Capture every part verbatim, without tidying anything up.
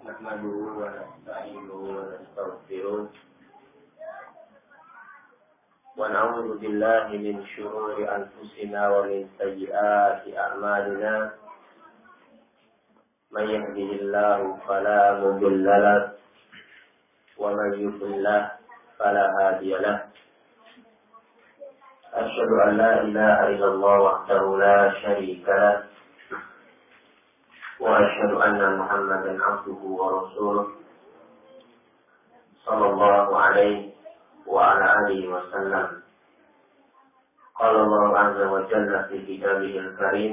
نحمده ونستعينه ونستغفره ونعوذ بالله من شرور أنفسنا ومن سيئات أعمالنا من يهده الله فلا مضل له ومن يضلل فلا هادي له أشهد أن لا إله إلا الله وحده لا شريك له وأشهد أن محمدا عبده ورسوله صلى الله عليه وعلى آله وسلم. قال الله عز وجل في كتابه الكريم: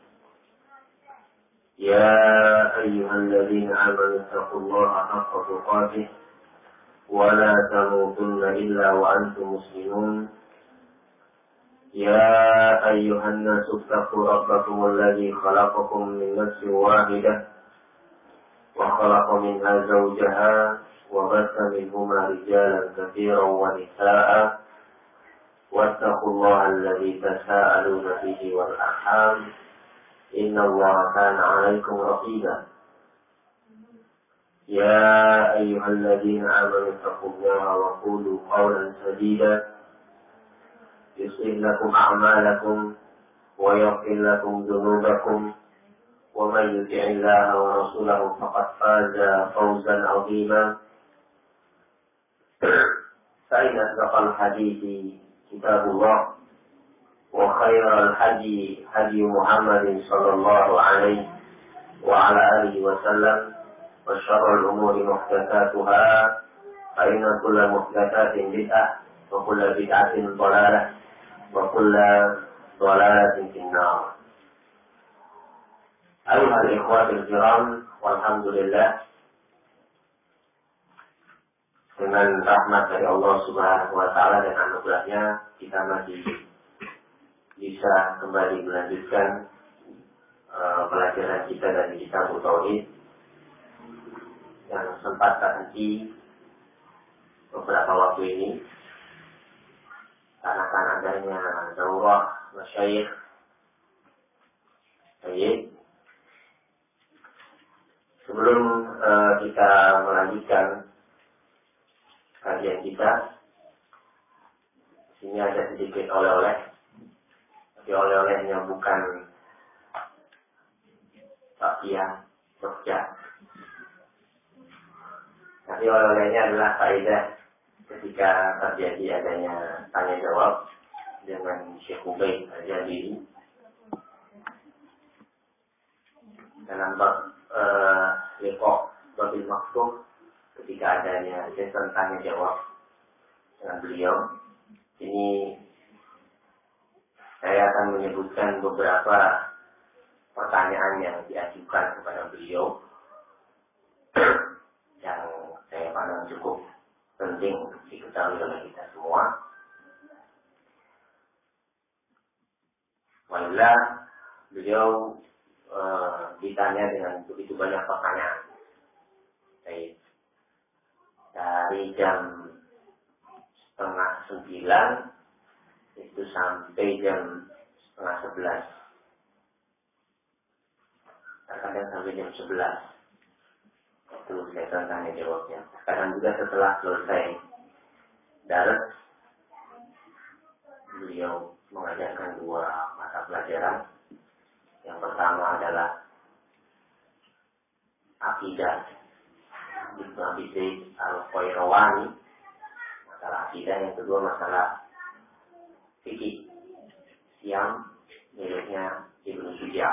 يا أيها الذين آمنوا اتقوا الله حق تقاته ولا تموتن إلا وأنتم مسلمون. يا أيها الناس اتقوا ربكم الذي خلقكم من نفس واحدة وخلق منها زوجها وبث منهما رجالا كثيرا ونساء واتقوا الله الذي تساءلون به والأرحام إن الله كان عليكم رقيبا. يا أيها الذين آمنوا اتقوا الله وقولوا قولا سديدا يصلح لكم أعمالكم ويغفر لكم ذنوبكم ومن يطع الله ورسوله فقد فاز فوزا عظيما. فإن أصدق الحديث كتاب الله وخير الهدي هدي محمد صلى الله عليه وعلى آله وسلم وشر الأمور محدثاتها فإن كل محدثات بدعة وكل بدعة ضلالة وكل ضلالة في النار. أيها الإخوة الكرام, walhamdulillah, dengan rahmat dari Allah Subhanahu wa Ta'ala dan anugerahnya kita masih bisa kembali melanjutkan uh, pelajaran kita dari Kitab Tauhid yang sempat terhenti beberapa waktu ini karena kan adanya daurah masyayikh. Baik. Sebelum uh, kita melanjutkan kajian kita, sini ada sedikit oleh-oleh. Tapi oleh-olehnya bukan bakpia, Jogja. Tapi oleh-olehnya adalah faedah ketika terjadi adanya tanya jawab dengan Syekh Ubaid Al-Jabiri dalam bab Liqa' Babil Maktub, ketika adanya sesi tanya jawab dengan beliau. Ini saya akan menyebutkan beberapa pertanyaan yang diajukan kepada beliau yang saya pandang cukup penting untuk diketahui oleh kita semua. Walillah, beliau e, ditanya dengan begitu banyak pertanyaan. Baik. Dari jam setengah sembilan itu sampai jam setengah sebelas. Kadang sampai jam sebelas. Itu saya tanya jawabnya. Kadang juga setelah selesai darat, beliau mengajarkan dua mata pelajaran. Yang pertama adalah akidah Ibnu Abi Zaid Al-Qayrawani, masalah akidah. Yang kedua masalah fikih yang miliknya Ibnu Suja.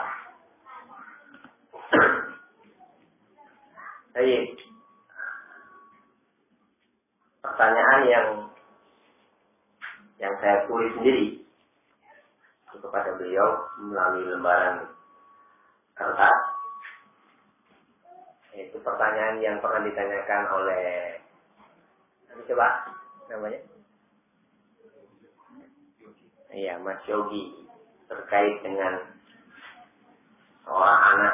Baik. Pertanyaan yang yang saya tulis sendiri kepada beliau melalui lembaran kertas, yaitu pertanyaan yang pernah ditanyakan oleh, coba namanya, iya, Mas Yogi, terkait dengan seorang anak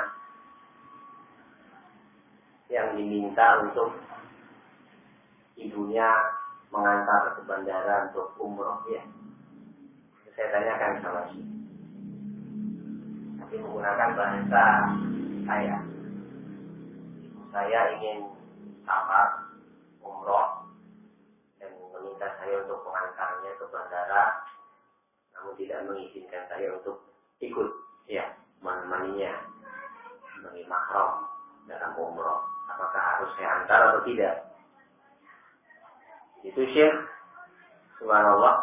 yang diminta untuk ibunya mengantar ke bandara untuk umroh, ya. Saya tanyakan sama si, tapi menggunakan bahasa saya. saya ingin safar umroh dan meminta saya untuk mengantarnya ke bandara, namun tidak mengizinkan saya untuk ikut, ya, menemaninya sebagai mahram dalam umroh. Apakah harus saya antar atau tidak? Itu Syekh, subhanallah,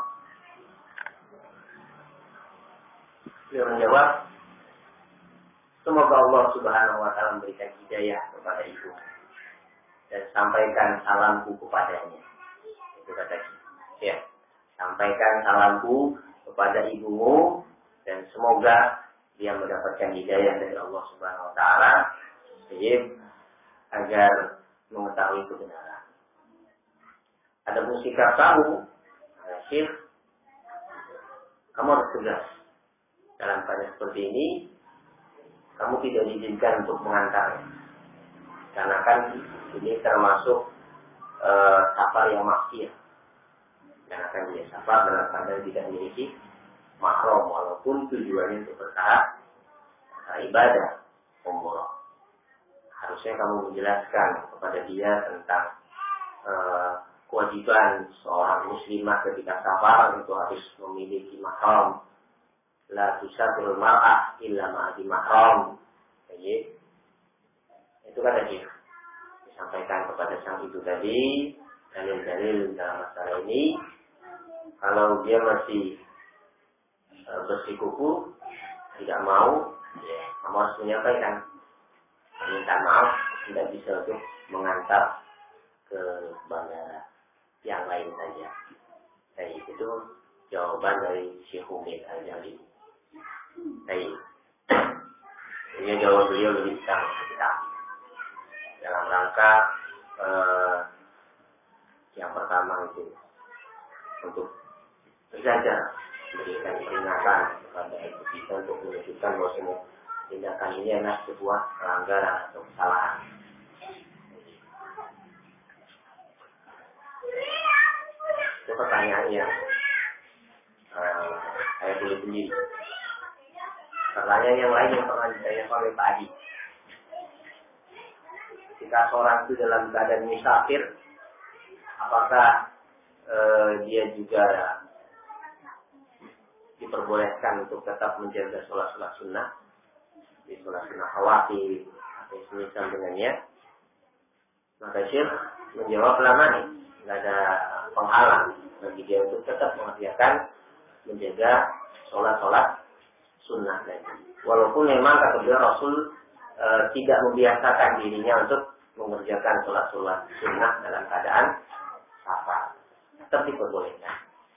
dia menjawab, semoga Allah subhanahu wa ta'ala memberikan hidayah kepada ibu dan sampaikan salamku kepadanya. Itu kata Syekh. Ya, sampaikan salamku kepada ibumu dan semoga dia mendapatkan hidayah dari Allah subhanahu wa ta'ala agar mengetahui kebenaran. Ada sikap kamu, Syekh, kamu harus tegas. Dalam keadaan seperti ini, kamu tidak diizinkan untuk mengantarnya. Karena kan ini termasuk e, safar yang maksiat. Karena kan dia safar dalam keadaan tidak memiliki mahram, walaupun tujuannya untuk bertahap ibadah umroh. Harusnya kamu menjelaskan kepada dia tentang e, kewajiban seorang muslimah ketika safar itu harus memiliki mahram. La tusafirul mar'ah illa ma'adi mahram. Jadi, itu kata dia. Disampaikan kepada sang ibu tadi, dalil-dalil dalam masalah ini. Kalau dia masih e, bersikukuh, tidak mau, ya, kamu harus menyampaikan. Minta maaf, tidak bisa untuk mengantar ke bandara yang lain saja. Jadi itu jawaban dari Syekh Humaid Al-Jalili. Baik. Ini jawab beliau lebih besar kita dalam rangka eh, yang pertama itu untuk belajar, memberikan peringatan kepada ibu kita untuk menunjukkan bahwa tindakan ini adalah sebuah pelanggaran atau kesalahan. Itu pertanyaannya. Eh, saya tulis sendiri. Pertanyaan yang lain yang pernah ditanyakan oleh Pak Adi. Jika seorang itu dalam keadaan musafir, apakah e, dia juga diperbolehkan untuk tetap menjaga sholat-sholat sunnah, di sholat sunnah khawati atau semisal dengannya? Maka Syekh menjawab lama nih, tidak ada penghalang bagi dia untuk tetap mengerjakan menjaga sholat-sholat sunnah tadi. Walaupun memang kata beliau Rasul e, tidak membiasakan dirinya untuk mengerjakan sholat-sholat sunnah dalam keadaan safar, tetap diperbolehkan.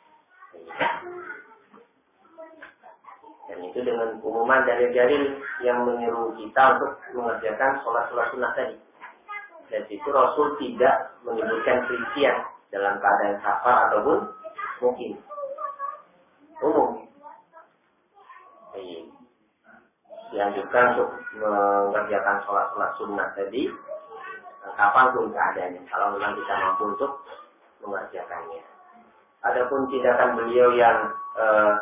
Dan itu dengan umuman dalil-dalil yang menyuruh kita untuk mengerjakan sholat-sholat sunnah tadi. Dan itu Rasul tidak menyebutkan rincian dalam keadaan safar ataupun mungkin umum. Dianjurkan untuk mengerjakan sholat-sholat sunnah tadi kapanpun keadaannya, kalau memang kita mampu untuk mengerjakannya. Adapun tindakan beliau yang eh,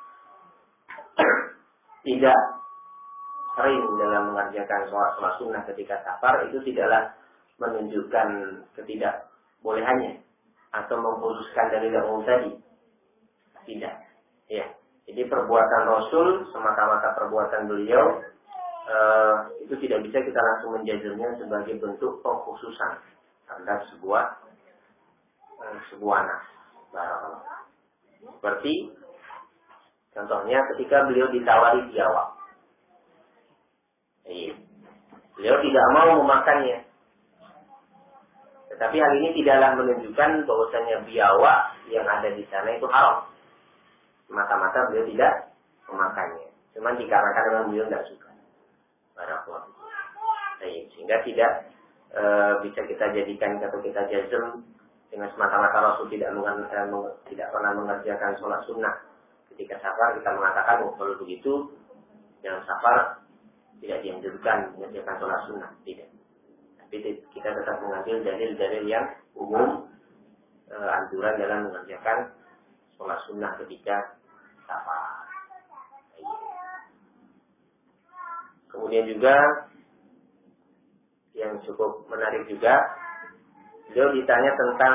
tidak sering dalam mengerjakan sholat-sholat sunnah ketika safar, itu tidaklah menunjukkan ketidakbolehannya atau mengkhususkan dari yang umum tadi. Tidak. Ya. Jadi perbuatan Rasul semata-mata perbuatan beliau eh, itu tidak bisa kita langsung menjadikannya sebagai bentuk pengkhususan terhadap sebuah eh, sebuah nas. Barakallah. Seperti contohnya ketika beliau ditawari biawak, eh, beliau tidak mau memakannya. Tetapi hal ini tidaklah menunjukkan bahwasanya biawak yang ada di sana itu haram. Mata-mata beliau tidak memakannya. Cuman dikarenakan memang beliau tidak suka. Barakallah. Sehingga tidak e, bisa kita jadikan atau kita jazm dengan semata-mata Rasul tidak mengen, eh, tidak pernah mengerjakan sholat sunnah ketika safar, kita mengatakan oh, kalau begitu dalam safar tidak dianjurkan mengerjakan sholat sunnah. Tidak. Tapi kita tetap mengambil dalil-dalil yang umum e, anjuran dalam mengerjakan sholat sunnah ketika safar. Kemudian juga yang cukup menarik juga. Beliau ditanya tentang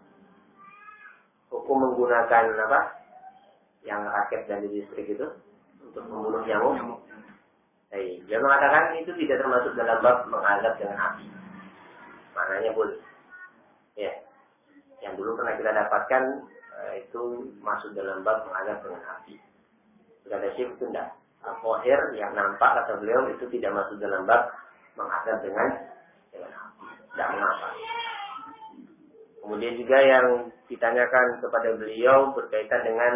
hukum menggunakan apa? Yang raket dan listrik itu untuk membunuh nyamuk. Hey, dia mengatakan itu tidak termasuk dalam bab mengazab dengan api. Maknanya boleh. Ya. Yang dulu pernah kita dapatkan eh, itu masuk dalam bab mengazab dengan api. Tidak ada syirk itu tidak. Al-Qahir yang nampak kata beliau itu tidak masuk dalam bab mengazab dengan dengan api. Tidak mengapa. Kemudian juga yang ditanyakan kepada beliau berkaitan dengan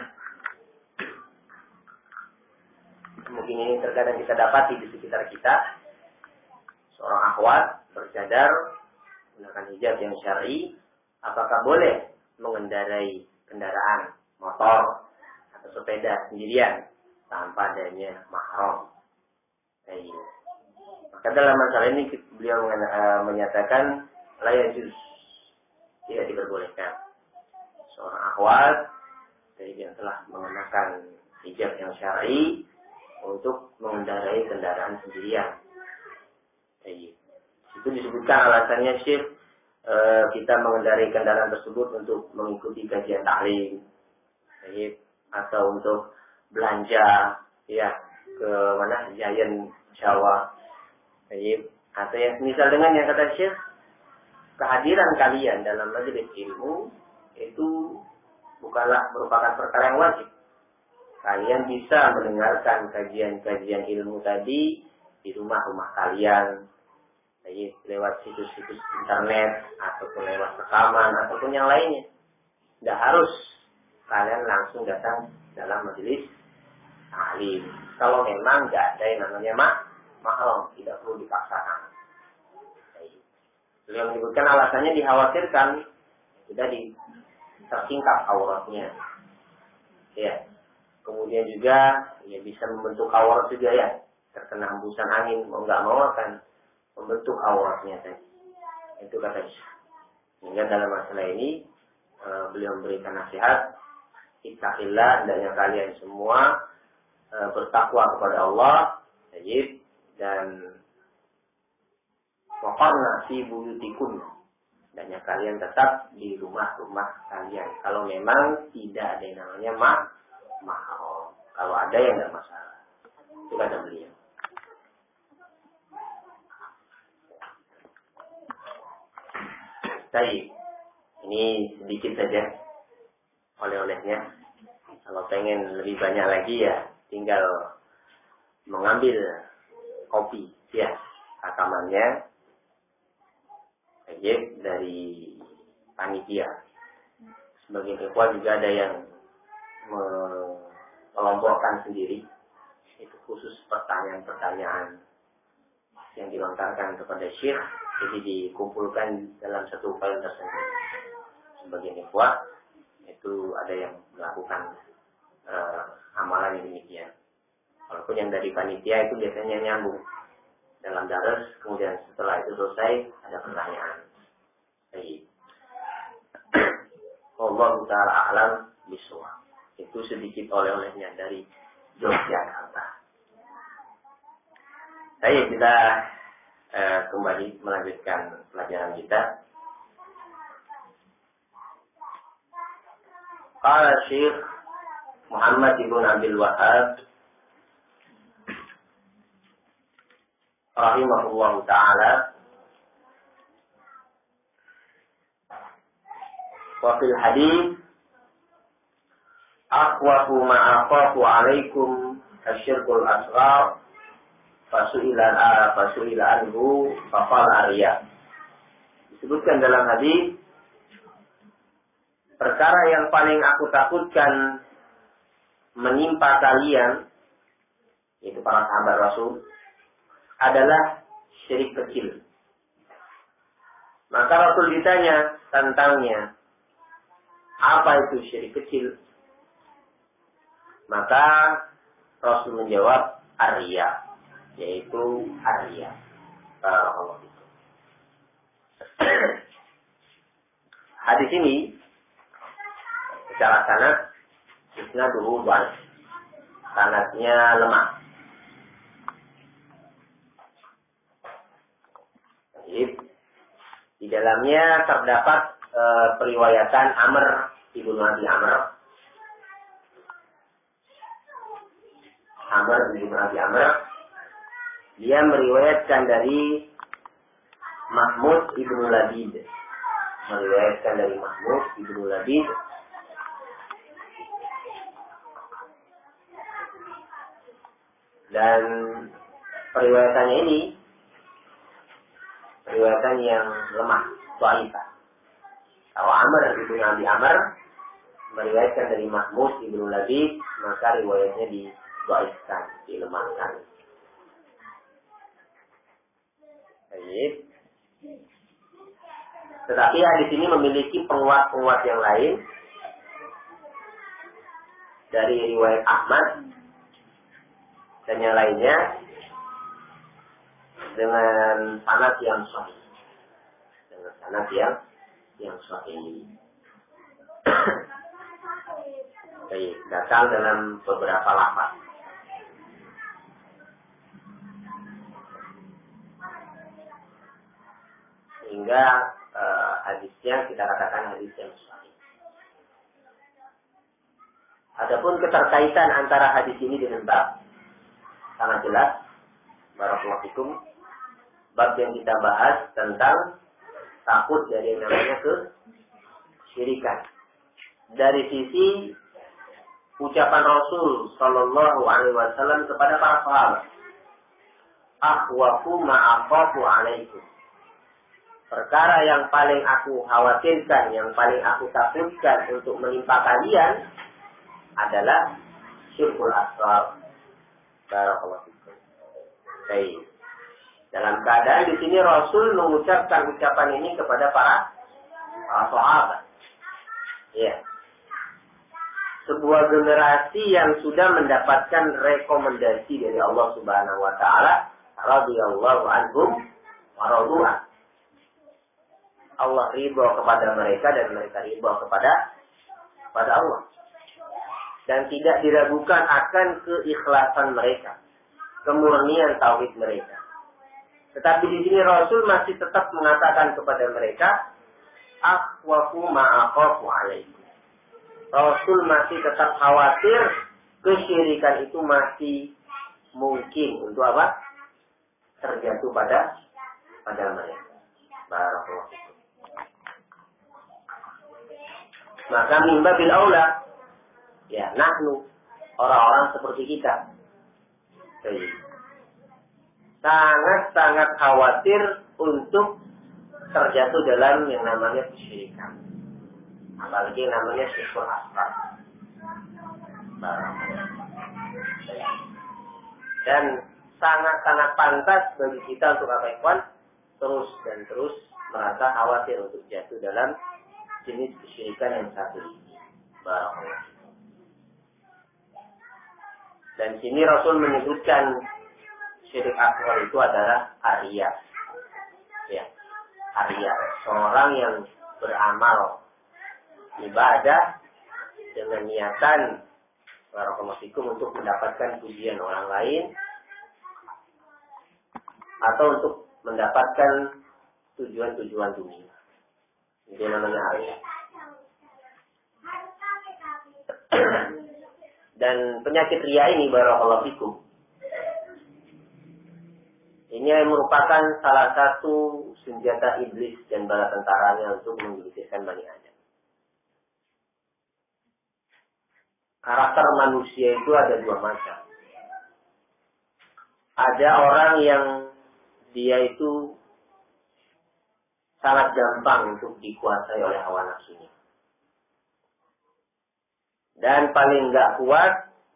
mungkin ini terkadang kita dapati di sekitar kita, seorang akhwat bercadar menggunakan hijab yang syar'i, apakah boleh mengendarai kendaraan motor atau sepeda sendirian tanpa adanya mahram? Baik. Maka dalam masalah ini beliau menyatakan la yajuz, tidak diperbolehkan seorang akhwat yang telah mengenakan hijab yang syar'i untuk mengendarai kendaraan sendirian. Baik. Itu disebutkan alasannya Syekh e, kita mengendarai kendaraan tersebut untuk mengikuti kajian taklim, baik, atau untuk belanja, ya, ke mana Giant Jawa, baik, atau yang misal dengan yang kata Syekh, kehadiran kalian dalam majelis ilmu itu bukanlah merupakan perkara yang wajib. Kalian bisa mendengarkan kajian-kajian ilmu tadi di rumah-rumah kalian, baik lewat situs-situs internet, ataupun lewat rekaman, ataupun yang lainnya. Tidak harus kalian langsung datang dalam majelis taklim. Kalau memang tidak ada yang namanya mak mahram, tidak perlu dipaksakan. Beliau menyebutkan alasannya dikhawatirkan sudah di tersingkap auratnya. Ya. Kemudian juga ya bisa membentuk aurat juga ya, terkena hembusan angin mau nggak mau akan membentuk auratnya tadi. Itu kata Syekh. Sehingga dalam masalah ini e, beliau memberikan nasihat, ittaqillah, hendaknya kalian semua e, bertakwa kepada Allah, tajib, dan waqarna fi buyutikum, hendaknya kalian tetap di rumah-rumah kalian. Kalau memang tidak ada yang namanya ma mahram. Kalau ada yang tidak masalah. Itu kata beliau. Baik. Ini sedikit saja oleh-olehnya. Kalau pengen lebih banyak lagi ya tinggal mengambil kopi ya rekamannya aja dari panitia. Sebagian ikhwan juga ada yang mengelompokkan sendiri, itu khusus pertanyaan-pertanyaan yang dilontarkan kepada Syekh, jadi dikumpulkan dalam satu file tersebut. Sebagian ikhwan itu ada yang melakukan uh, amalan yang demikian. Walaupun yang dari panitia itu biasanya nyambung dalam daras, kemudian setelah itu selesai ada pertanyaan. Baik. Allah Ta'ala a'lam bishawab. Itu sedikit oleh-olehnya dari Yogyakarta. Baik, kita eh, kembali melanjutkan pelajaran kita. Qala Syekh Muhammad ibn Abdul Wahhab rahimahullah ta'ala, wa fil hadith akhwafu ma'akhafu alaikum asyirkul asghar fasu'ilan a fasu'ilan anhu faqala Arya. Disebutkan dalam hadis, perkara yang paling aku takutkan menimpa kalian, yaitu para sahabat Rasul, adalah syirik kecil. Maka Rasul ditanya tentangnya, apa itu syirik kecil? Maka Rasul menjawab Arya, yaitu Arya. Barakallahu fikum. Hadis ini secara sanad isnaduhu dhaif. Sanadnya lemah. Jadi, di dalamnya terdapat e, periwayatan Amr ibnu Abi Amr. Amr ibnu Abi Amr. Dia meriwayatkan dari Mahmud ibnu Labid. Meriwayatkan dari Mahmud ibnu Labid. Dan periwayatannya ini periwayatan yang lemah, dhaifah. Kalau Amr ibnu Abi Amr meriwayatkan dari Mahmud ibnu Labid, maka riwayatnya didhaifkan, dilemahkan. Baik. Tetapi hadis ini memiliki penguat-penguat yang lain dari riwayat Ahmad dan yang lainnya dengan sanad yang sahih. Dengan sanad yang yang sahih. Baik, datang dalam beberapa lafaz. Sehingga uh, hadisnya kita katakan hadis yang sahih. Adapun keterkaitan antara hadis ini dengan bab sangat jelas. Barakallahu fikum. Bab yang kita bahas tentang takut dari yang namanya kesyirikan. Dari sisi ucapan Rasul Sallallahu Alaihi Wasallam kepada para sahabat, akhwafu ma'akhafu alaikum. Perkara yang paling aku khawatirkan, yang paling aku takutkan untuk menimpa kalian adalah syirkul asghar. Barakallahu fikum. Baik. Dalam keadaan di sini Rasul mengucapkan ucapan ini kepada para, para sahabat. Ya. Sebuah generasi yang sudah mendapatkan rekomendasi dari Allah Subhanahu wa taala, radhiyallahu anhum wa radu'an. Allah ridho kepada mereka dan mereka ridho kepada kepada Allah. Dan tidak diragukan akan keikhlasan mereka, kemurnian tauhid mereka. Tetapi di sini Rasul masih tetap mengatakan kepada mereka, akhwafu ma'akhafu alaikum. Rasul masih tetap khawatir kesyirikan itu masih mungkin untuk apa? Terjatuh pada pada mereka. Barakallahu fikum. Maka mimba bil aula, ya nahnu, orang-orang seperti kita, jadi sangat-sangat khawatir untuk terjatuh dalam yang namanya kesyirikan, apalagi yang namanya syirkul asghar. Dan sangat-sangat pantas bagi kita untuk apa ikhwan, terus dan terus merasa khawatir untuk jatuh dalam jenis kesyirikan yang satu ini. Barakallahu. Dan sini Rasul menyebutkan syirik akbar itu adalah arya. Ya, arya. Seorang yang beramal ibadah dengan niatan barakallahu fikum untuk mendapatkan pujian orang lain atau untuk mendapatkan tujuan-tujuan dunia. Itu namanya arya. Dan penyakit ria ini barakallahu fikum, ini merupakan salah satu senjata iblis dan bala tentaranya untuk menggelitirkan Bani Adam. Karakter manusia itu ada dua macam. Ada orang yang dia itu sangat gampang untuk dikuasai oleh hawa nafsunya. Dan paling enggak kuat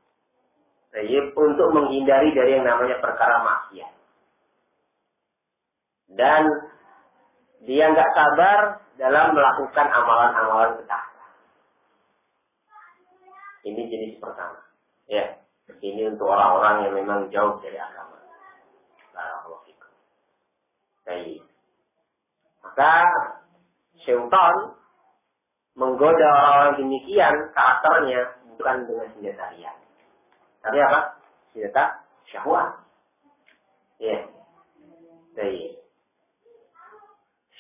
untuk menghindari dari yang namanya perkara maksiat. Dan dia enggak sabar dalam melakukan amalan-amalan ketaatan. Ini jenis pertama. Ya, ini untuk orang-orang yang memang jauh dari agama. Barakallahu fikum. Baik. Maka syaitan menggoda orang-orang demikian karakternya bukan dengan senjata ria, tapi apa? Senjata syahwat. Ya, baik.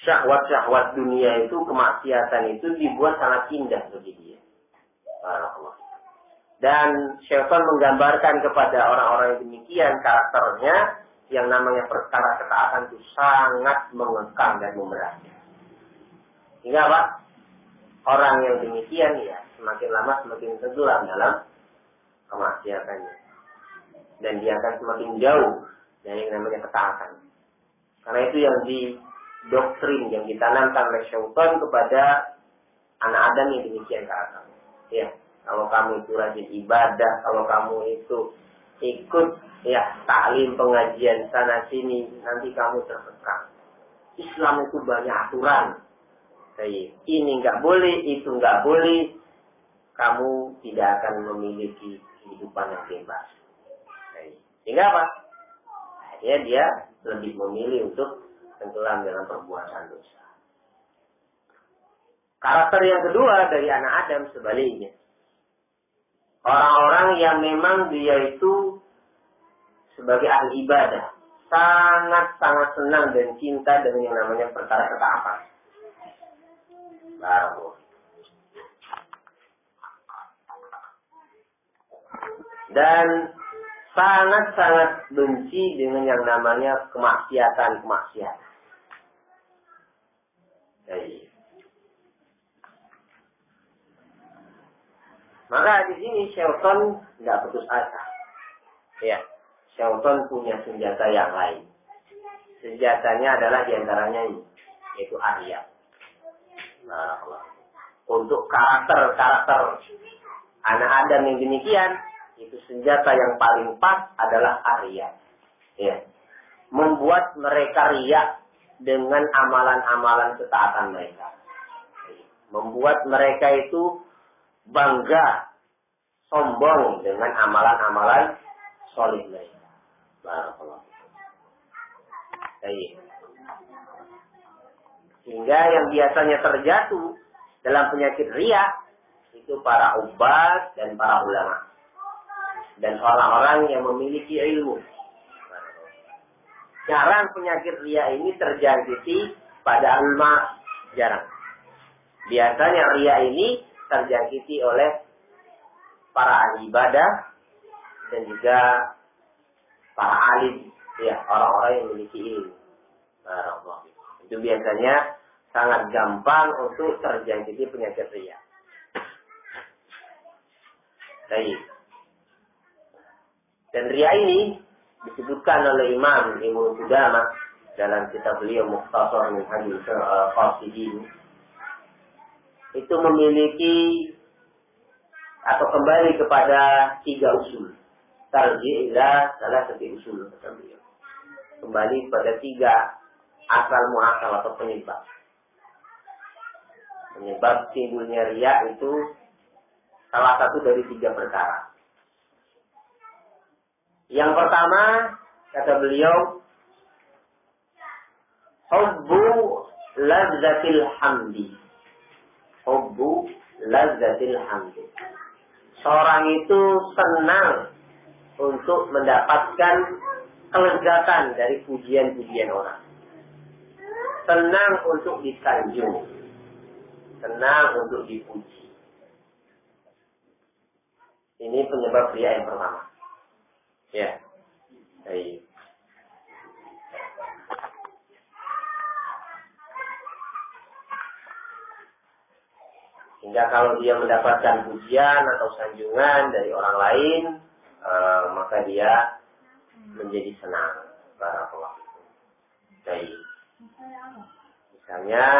syahwat-syahwat dunia itu, kemaksiatan itu dibuat sangat indah bagi dia. Barakallah. Dan syaitan menggambarkan kepada orang-orang yang demikian karakternya, yang namanya perkara ketaatan itu sangat mengekang dan memberatkan. Hingga apa? Orang yang demikian ya semakin lama semakin tenggelam dalam kemaksiatannya. Dan dia akan semakin jauh dari yang namanya ketaatan. Karena itu yang didoktrin, yang ditanamkan oleh syaitan kepada anak Adam yang demikian karakternya. Ya, kalau kamu itu rajin ibadah, kalau kamu itu ikut ya taklim pengajian sana sini, nanti kamu terkekang. Islam itu banyak aturan. Ini nggak boleh, itu nggak boleh. Kamu tidak akan memiliki kehidupan yang bebas. Sehingga apa? Akhirnya dia lebih memilih untuk tenggelam dalam perbuatan dosa. Karakter yang kedua dari anak Adam sebaliknya. Orang-orang yang memang dia itu sebagai ahli ibadah sangat-sangat senang dan cinta dengan yang namanya perkara ketaatan. Baru. Dan sangat-sangat benci dengan yang namanya kemaksiatan-kemaksiatan. Jadi, maka di sini syaitan tidak putus asa. Ya, syaitan punya senjata yang lain. Senjatanya adalah diantaranya ini, yaitu Arya. Nah, untuk karakter-karakter anak Adam yang demikian, itu senjata yang paling pas adalah Arya. Ya, membuat mereka riya dengan amalan-amalan ketaatan mereka. Membuat mereka itu bangga, sombong dengan amalan-amalan solid mereka. Barakallahu. Baik. Sehingga yang biasanya terjatuh dalam penyakit riya itu para ubat dan para ulama dan orang-orang yang memiliki ilmu. Jarang penyakit riya ini terjangkiti pada ulama, jarang. Biasanya riya ini terjangkiti oleh para ahli ibadah dan juga para alim, ya, orang-orang yang memiliki ilmu. Barakallahu. Itu biasanya sangat gampang untuk terjangkiti penyakit riya. Baik. Dan riya ini disebutkan oleh Imam Ibnu Qudamah dalam kitab beliau Mukhtasar min Hadits Qasidin. Itu memiliki atau kembali kepada tiga usul. Tarji' ila salah satu usul kata beliau. Kembali pada tiga asal muasal atau penyebab. Penyebab timbulnya riya itu salah satu dari tiga perkara. Yang pertama, kata beliau, hubbu lazzatil hamdi. Hubbu lazzatil hamdi. Seorang itu senang untuk mendapatkan kelezatan dari pujian-pujian orang. Senang untuk disanjung. Senang untuk dipuji. Ini penyebab riya yang pertama. Ya. Baik. Sehingga kalau dia mendapatkan pujian atau sanjungan dari orang lain, uh, maka dia menjadi senang. Barakallahu. Baik. Misalnya,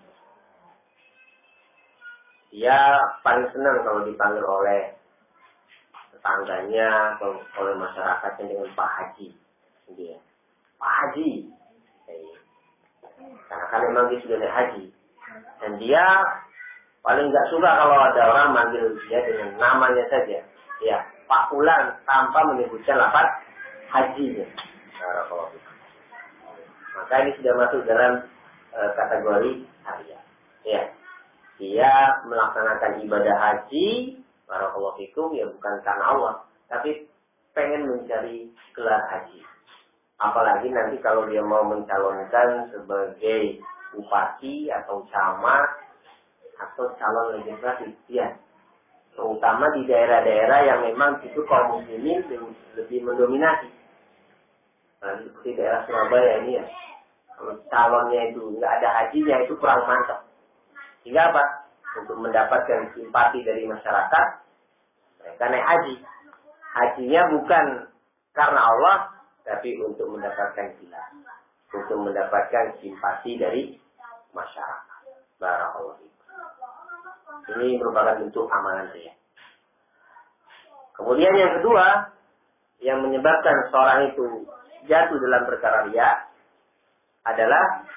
dia paling senang kalau dipanggil oleh tetangganya atau oleh masyarakatnya dengan Pak Haji. Dia, Pak Haji. Baik. Karena kan memang dia sudah naik haji. Dan dia paling nggak suka kalau ada orang manggil dia dengan namanya saja. Ya, Pak Fulan tanpa menyebutkan lafaz hajinya. Nah, maka ini sudah masuk dalam e, kategori Arya. Ya, dia melaksanakan ibadah haji, barakallahu fikum, ya bukan karena Allah, tapi pengen mencari gelar haji. Apalagi nanti kalau dia mau mencalonkan sebagai bupati atau camat atau calon legislatif, ya. Terutama di daerah-daerah yang memang itu kaum muslimin lebih mendominasi. Nah, seperti daerah Surabaya ini ya, kalau calonnya itu nggak ada hajinya itu kurang mantap. Sehingga apa? Untuk mendapatkan simpati dari masyarakat, mereka naik haji. Hajinya bukan karena Allah, tapi untuk mendapatkan khilaf, untuk mendapatkan simpati dari masyarakat. Barakallahu fiikum. Ini merupakan bentuk amalan saya. Kemudian yang kedua, yang menyebabkan seorang itu jatuh dalam perkara riya adalah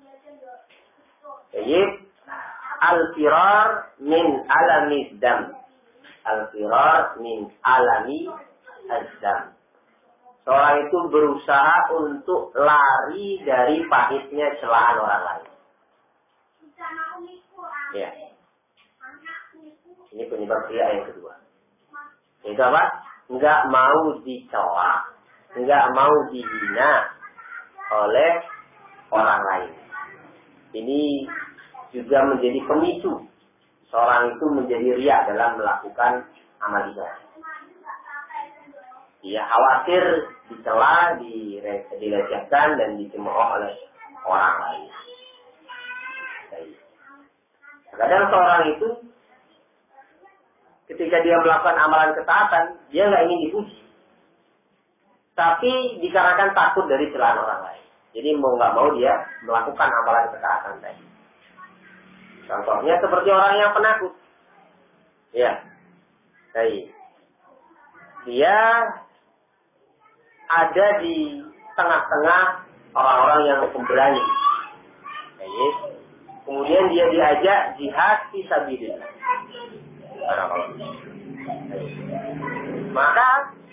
yaitu al-firar min alami dam. Al-firar min alami ad-dam. Seorang itu berusaha untuk lari dari pahitnya celaan orang lain. Ya. Ini penyebab riya yang kedua. Itu apa? Enggak mau dicela, enggak mau dihina oleh orang lain. Ini juga menjadi pemicu seorang itu menjadi riya dalam melakukan amal ibadah. Dia khawatir dicela, dilecehkan dan dicemooh oleh orang lain. Kadang seorang itu ketika dia melakukan amalan ketaatan, dia nggak ingin dipuji. Tapi dikarenakan takut dari celaan orang lain. Jadi mau nggak mau dia melakukan amalan ketaatan tadi. Contohnya seperti orang yang penakut. Ya. Baik. Dia ada di tengah-tengah orang-orang yang pemberani. Baik. Kemudian dia diajak jihad fisabilillah. Maka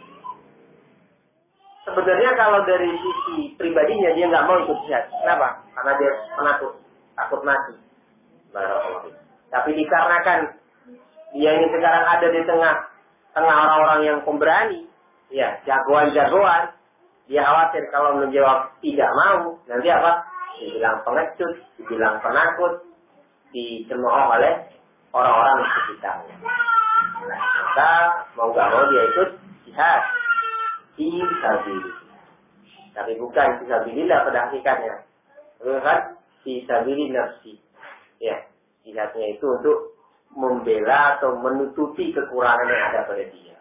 sebenarnya kalau dari sisi pribadinya dia nggak mau ikut jihad. Kenapa? Karena dia penakut, takut mati. Tapi dikarenakan dia ini sekarang ada di tengah tengah orang-orang yang pemberani, ya jagoan-jagoan, dia khawatir kalau menjawab tidak mau, nanti apa? Dibilang pengecut, dibilang penakut, dicemooh oleh orang-orang di sekitarnya. Nah, maka mau nggak mau dia ikut jihad fisabilillah. Tapi bukan fisabilillah pada hakikatnya, bukan fisabilillah nafsi. Ya, jihadnya itu untuk membela atau menutupi kekurangan yang ada pada dia.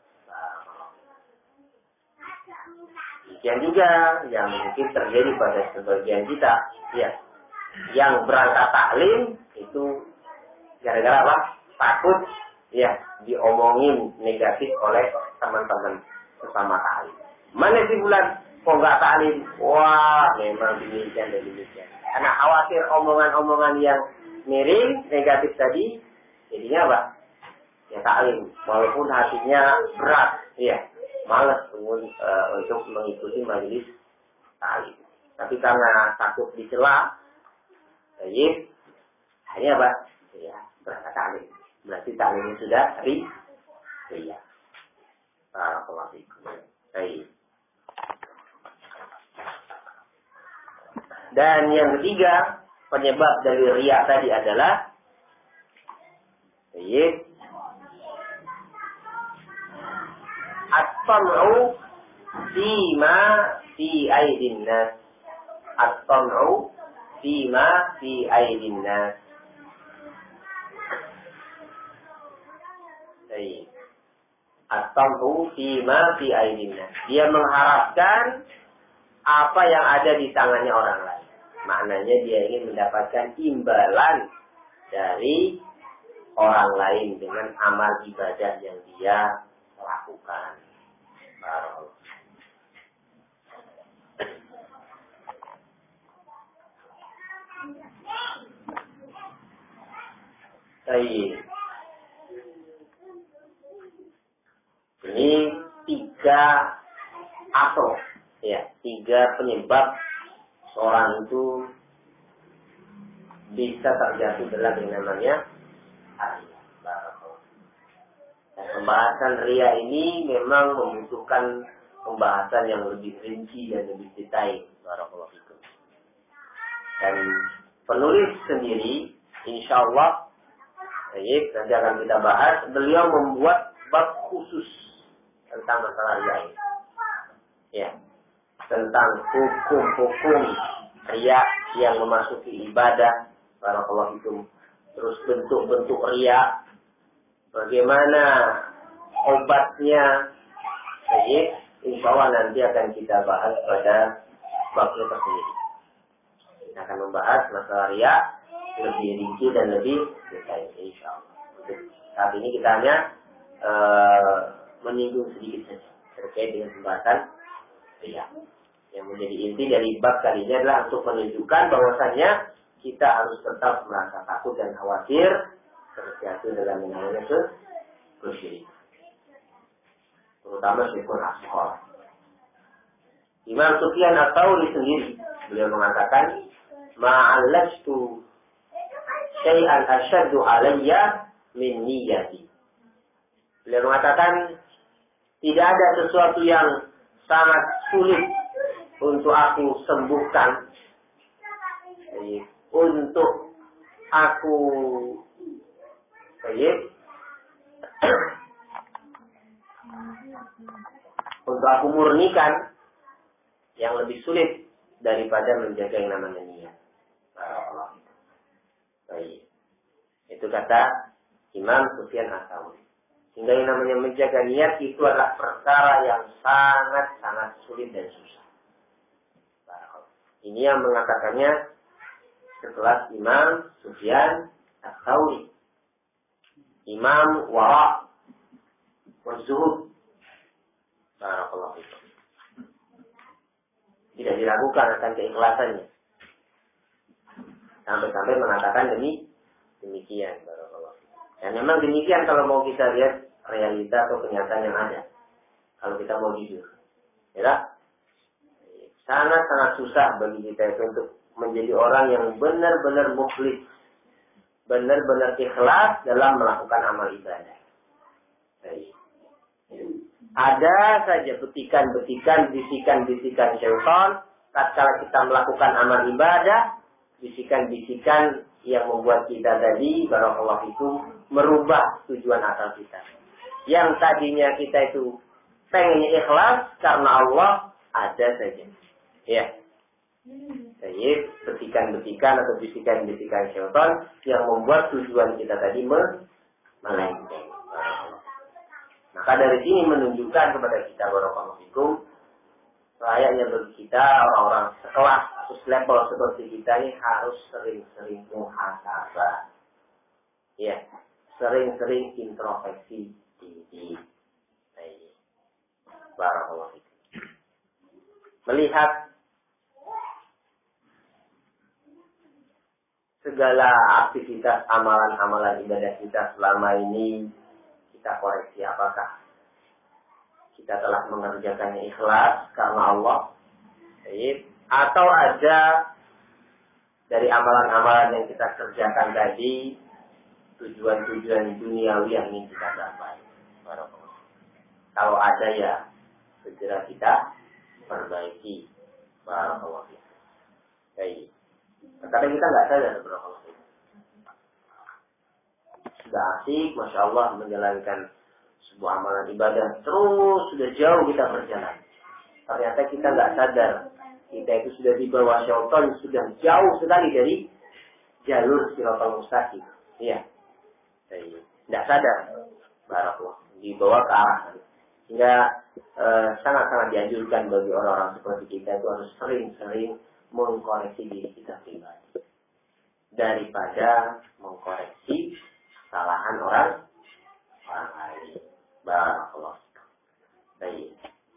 Demikian juga yang mungkin terjadi pada sebagian kita, ya, yang berangkat taklim itu gara-gara apa? Takut, ya, diomongin negatif oleh teman-teman sesama taklim. Mana sih bulan kok nggak taklim? Wah, memang demikian dan demikian. Karena khawatir omongan-omongan yang miring, negatif tadi, jadinya apa? Ya taklim, walaupun hatinya berat, ya, malas uh, untuk mengikuti majelis taklim. Tapi karena takut dicela, jadi hanya apa? Ya, berangkat taklim. Berarti taklimnya sudah ri, riya. Barakallahu fiikum. Baik. Dan yang ketiga, penyebab dari riya tadi adalah yaitu at-tam'u fima fi aidin nas. At-tam'u fima fi aidin nas. Baik. At-tam'u fima fi aidin nas. Dia mengharapkan apa yang ada di tangannya orang lain. Maknanya dia ingin mendapatkan imbalan dari orang lain dengan amal ibadah yang dia lakukan. Baru. Baik. Ini tiga asal, ya, tiga penyebab seorang itu bisa terjatuh dalam yang namanya riya. Dan pembahasan riya ini memang membutuhkan pembahasan yang lebih rinci dan lebih detail. Barakallahu fikum. Dan penulis sendiri, insya Allah, baik, nanti akan kita bahas, beliau membuat bab khusus tentang masalah riya ini. Ya, tentang hukum-hukum riya yang memasuki ibadah, barakallahu fikum. Terus bentuk-bentuk riya, bagaimana obatnya, baik, insya Allah nanti akan kita bahas pada babnya tersendiri. Kita akan membahas masalah riya lebih rinci dan lebih detail, insya Allah. Untuk saat ini kita hanya uh, menyinggung sedikit saja terkait dengan pembahasan riya. Yang menjadi inti dari bab kali ini adalah untuk menunjukkan bahwasannya kita harus tetap merasa takut dan khawatir terjatuh dalam yang namanya kesyirikan, terutama syirkun asghar. Imam Sufyan Ats-Tsauri sendiri beliau mengatakan, ma'allajtu syai'an asyaddu alayya min niyyati. Beliau mengatakan, tidak ada sesuatu yang sangat sulit untuk aku sembuhkan, untuk aku untuk aku murnikan yang lebih sulit daripada menjaga yang namanya niat. Baik. Itu kata Imam Sufyan Ats-Tsauri. Sehingga yang namanya menjaga niat itu adalah perkara yang sangat-sangat sulit dan susah. Ini yang mengatakannya setelah Imam Sufyan Ats-Tsauri, Imam Wara' wa Zuhud. Barakallahu fikum. Tidak diragukan akan keikhlasannya. Sampai-sampai mengatakan demi demikian. Barakallahu fikum. Dan memang demikian kalau mau kita lihat realita atau kenyataan yang ada. Kalau kita mau jujur. Ya, sangat-sangat susah bagi kita itu untuk menjadi orang yang benar-benar mukhlis, benar-benar ikhlas dalam melakukan amal ibadah. Baik. Ada saja betikan-betikan, bisikan-bisikan syaitan tatkala kita melakukan amal ibadah, bisikan-bisikan yang membuat kita tadi, barakallahu itu, merubah tujuan asal kita. Yang tadinya kita itu pengennya ikhlas karena Allah, ada saja. Ya. Baik, betikan-betikan atau bisikan-bisikan syaitan yang membuat tujuan kita tadi melenceng. Maka dari sini menunjukkan kepada kita, barakallahu fikum, layaknya bagi kita orang-orang sekelas atau level seperti kita ini harus sering-sering muhasabah. Ya, sering-sering introspeksi diri. Baik. Barakallahu fikum. Melihat segala aktivitas amalan-amalan ibadah kita selama ini, kita koreksi apakah kita telah mengerjakannya ikhlas karena Allah, atau ada dari amalan-amalan yang kita kerjakan tadi tujuan-tujuan duniawi yang ingin kita capai. Kalau ada ya segera kita perbaiki. Barakallahu fiik. Baik. Kadang kita nggak sadar berapa waktu. Sudah asik, masya Allah menjalankan sebuah amalan ibadah, terus sudah jauh kita berjalan. Ternyata kita nggak sadar, kita itu sudah di bawah syaitan, sudah jauh sekali dari jalur siratal mustaqim. Iya, nggak sadar, barakallah, dibawa ke arah. Sehingga eh, sangat-sangat dianjurkan bagi orang-orang seperti kita itu harus sering-sering mengkoreksi diri kita pribadi daripada mengkoreksi kesalahan orang orang lain. Barakallahu fikum. Baik.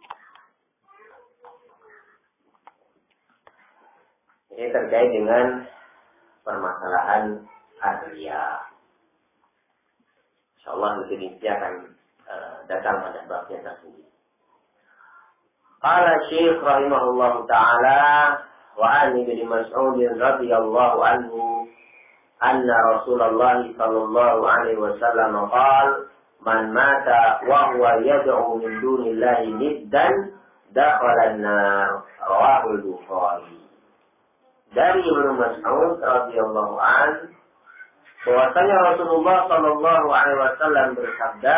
Ini terkait dengan permasalahan riya. Insyaallah lebih rinci akan uh, datang pada babnya tersendiri. Qala Syekh rahimahullahu taala وعن ابن مسعود رضي الله عنه أن رسول الله صلى الله عليه وسلم قال من مات وهو يدعو من دون الله ندا دخل النار رواه البخاري. dari Ibnu Mas'ud radhiyallahu an bahwasanya Rasulullah sallallahu alaihi wasallam bersabda,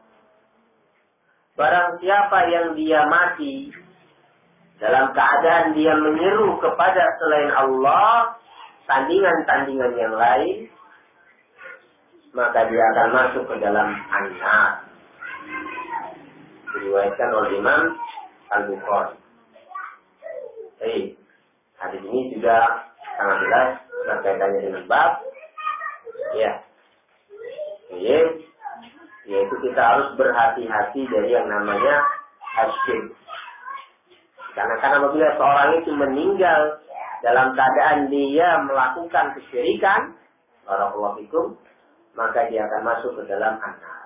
barang siapa yang dia mati dalam keadaan dia menyeru kepada selain Allah tandingan-tandingan yang lain, maka dia akan masuk ke dalam an-nar. Diriwayatkan oleh Imam Al-Bukhari. Jadi, hadis ini juga sangat jelas berkaitannya dengan bab, ya, jadi, yaitu kita harus berhati-hati dari yang namanya asyik. Karena kan apabila seorang itu meninggal dalam keadaan dia melakukan kesyirikan, barakallahu fikum, maka dia akan masuk ke dalam an-nar.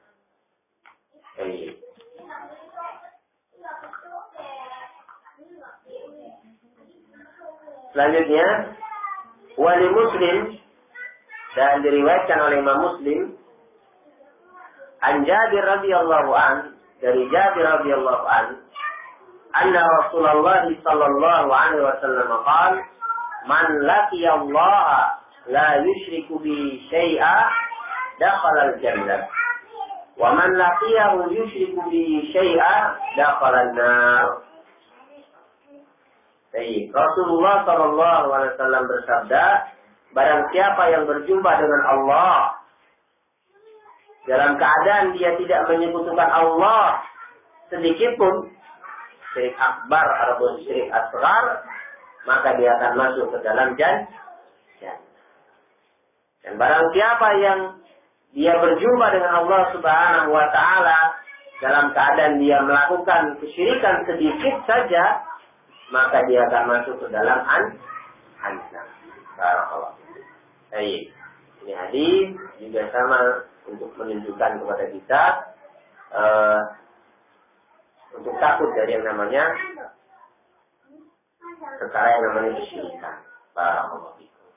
Jadi, selanjutnya, wali Muslim dan diriwayatkan oleh Imam Muslim, an Jabir radhiyallahu an, dari Jabir radhiyallahu an, anna Rasulullah sallallahu alaihi wasallam qala, man laqiya Allah la yushriku bi syai'a dakhala al-jannah, wa man laqiyahu yushriku bi syai'a dakhala an-nar. Baik, Rasulullah sallallahu alaihi wasallam bersabda, barang siapa yang berjumpa dengan Allah dalam keadaan dia tidak menyekutukan Allah sedikit pun, syirik akbar ataupun syirik asghar, maka dia akan masuk ke dalam jannah. Dan barang siapa yang dia berjumpa dengan Allah Subhanahu wa taala dalam keadaan dia melakukan kesyirikan sedikit saja, maka dia akan masuk ke dalam an-nar. Barakallahu. Baik. Ini hadis juga sama untuk menunjukkan kepada kita uh, untuk takut dari yang namanya perkara yang namanya kesyirikan. Barakallahu.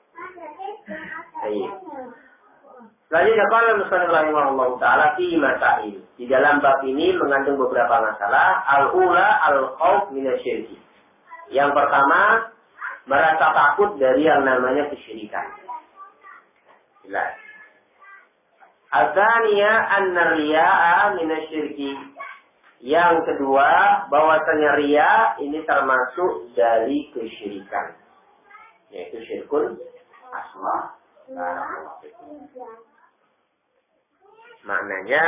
Baik. Selanjutnya qala musannif rahimahullahu taala fi masail. Di dalam bab ini mengandung beberapa masalah. Al-ula al-khauf minasyirki. Yang pertama, merasa takut dari yang namanya kesyirikan. Jelas. Al-thaniya an-riya'a minasyirki. Yang kedua, bahwasanya riya ini termasuk dari kesyirikan. Yaitu syirkun asghar. Maknanya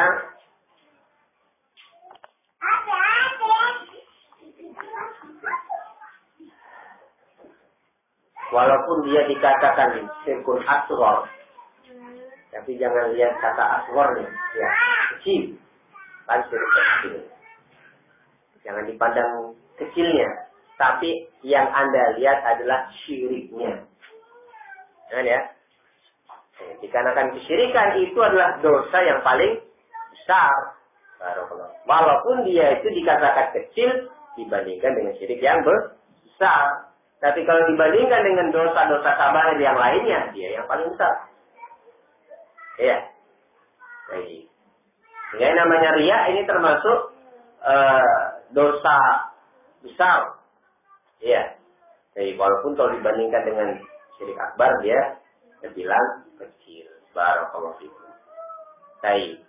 walaupun dia dikatakan syirkun asghar, tapi jangan lihat kata asghar nih, ya, kecil. Kan syirik kecil. Jangan dipandang kecilnya, tapi yang Anda lihat adalah syiriknya. Nah, ya. Dikarenakan kesyirikan itu adalah dosa yang paling besar. Walaupun dia itu dikatakan kecil dibandingkan dengan syirik yang besar. Tapi kalau dibandingkan dengan dosa-dosa kabair yang lainnya, dia yang paling besar. Ya. Baik. Yang namanya riya ini termasuk uh, dosa besar. Ya. Jadi walaupun kalau dibandingkan dengan syirik akbar dia terbilang kecil. Barakallahu fikum. Baik.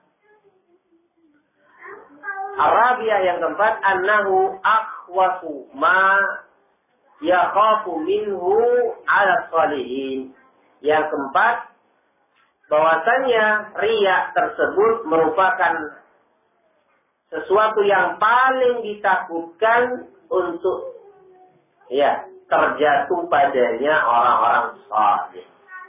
Arabiyah yang keempat, annahu akhwafu ma yakhafu minhu ala shalihin. Yang keempat, bahwasanya riya tersebut merupakan sesuatu yang paling ditakutkan untuk ya terjatuh padanya orang-orang saleh.